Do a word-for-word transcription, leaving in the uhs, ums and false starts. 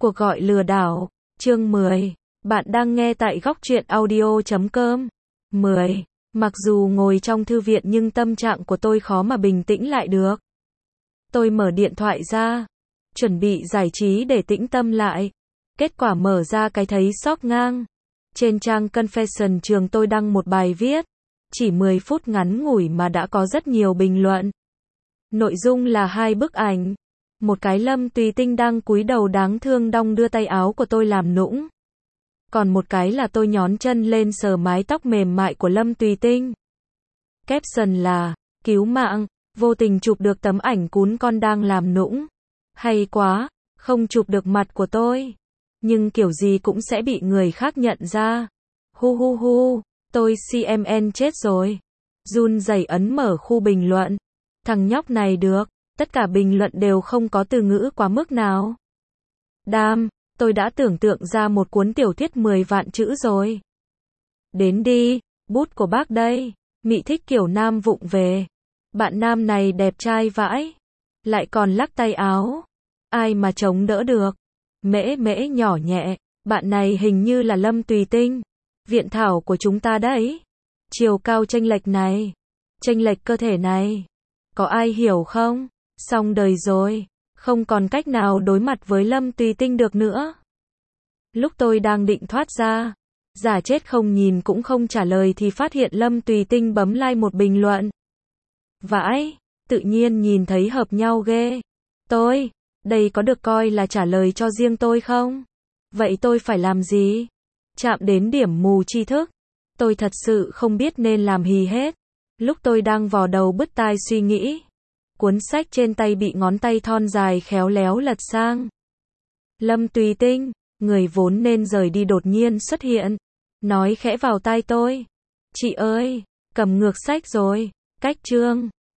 Cuộc gọi lừa đảo, chương mười. Bạn đang nghe tại góc truyện audio chấm com. mười. Mặc dù ngồi trong thư viện nhưng tâm trạng của tôi khó mà bình tĩnh lại được. Tôi mở điện thoại ra, chuẩn bị giải trí để tĩnh tâm lại. Kết quả mở ra cái thấy sốc ngang. Trên trang Confession trường tôi đăng một bài viết. Chỉ mười phút ngắn ngủi mà đã có rất nhiều bình luận. Nội dung là hai bức ảnh. Một cái Lâm Tùy Tinh đang cúi đầu đáng thương đong đưa tay áo của tôi làm nũng. Còn một cái là tôi nhón chân lên sờ mái tóc mềm mại của Lâm Tùy Tinh. Caption là, cứu mạng, vô tình chụp được tấm ảnh cún con đang làm nũng. Hay quá, không chụp được mặt của tôi. Nhưng kiểu gì cũng sẽ bị người khác nhận ra. Hu hu hu, tôi xê em en chết rồi. Run rẩy ấn mở khu bình luận. Thằng nhóc này được. Tất cả bình luận đều không có từ ngữ quá mức nào. Đam, tôi đã tưởng tượng ra một cuốn tiểu thuyết mười vạn chữ rồi. Đến đi, bút của bác đây. Mị thích kiểu nam vụng về. Bạn nam này đẹp trai vãi. Lại còn lắc tay áo. Ai mà chống đỡ được. Mễ mễ nhỏ nhẹ. Bạn này hình như là Lâm Tùy Tinh. Viện thảo của chúng ta đấy. Chiều cao chênh lệch này. Chênh lệch cơ thể này. Có ai hiểu không? Xong đời rồi, không còn cách nào đối mặt với Lâm Tùy Tinh được nữa. Lúc tôi đang định thoát ra, giả chết không nhìn cũng không trả lời thì phát hiện Lâm Tùy Tinh bấm like một bình luận. Vãi, tự nhiên nhìn thấy hợp nhau ghê. Tôi, đây có được coi là trả lời cho riêng tôi không? Vậy tôi phải làm gì? Chạm đến điểm mù tri thức. Tôi thật sự không biết nên làm gì hết. Lúc tôi đang vò đầu bứt tai suy nghĩ. Cuốn sách trên tay bị ngón tay thon dài khéo léo lật sang. Lâm Tùy Tinh, người vốn nên rời đi đột nhiên xuất hiện. Nói khẽ vào tai tôi. Chị ơi, cầm ngược sách rồi, cách chương.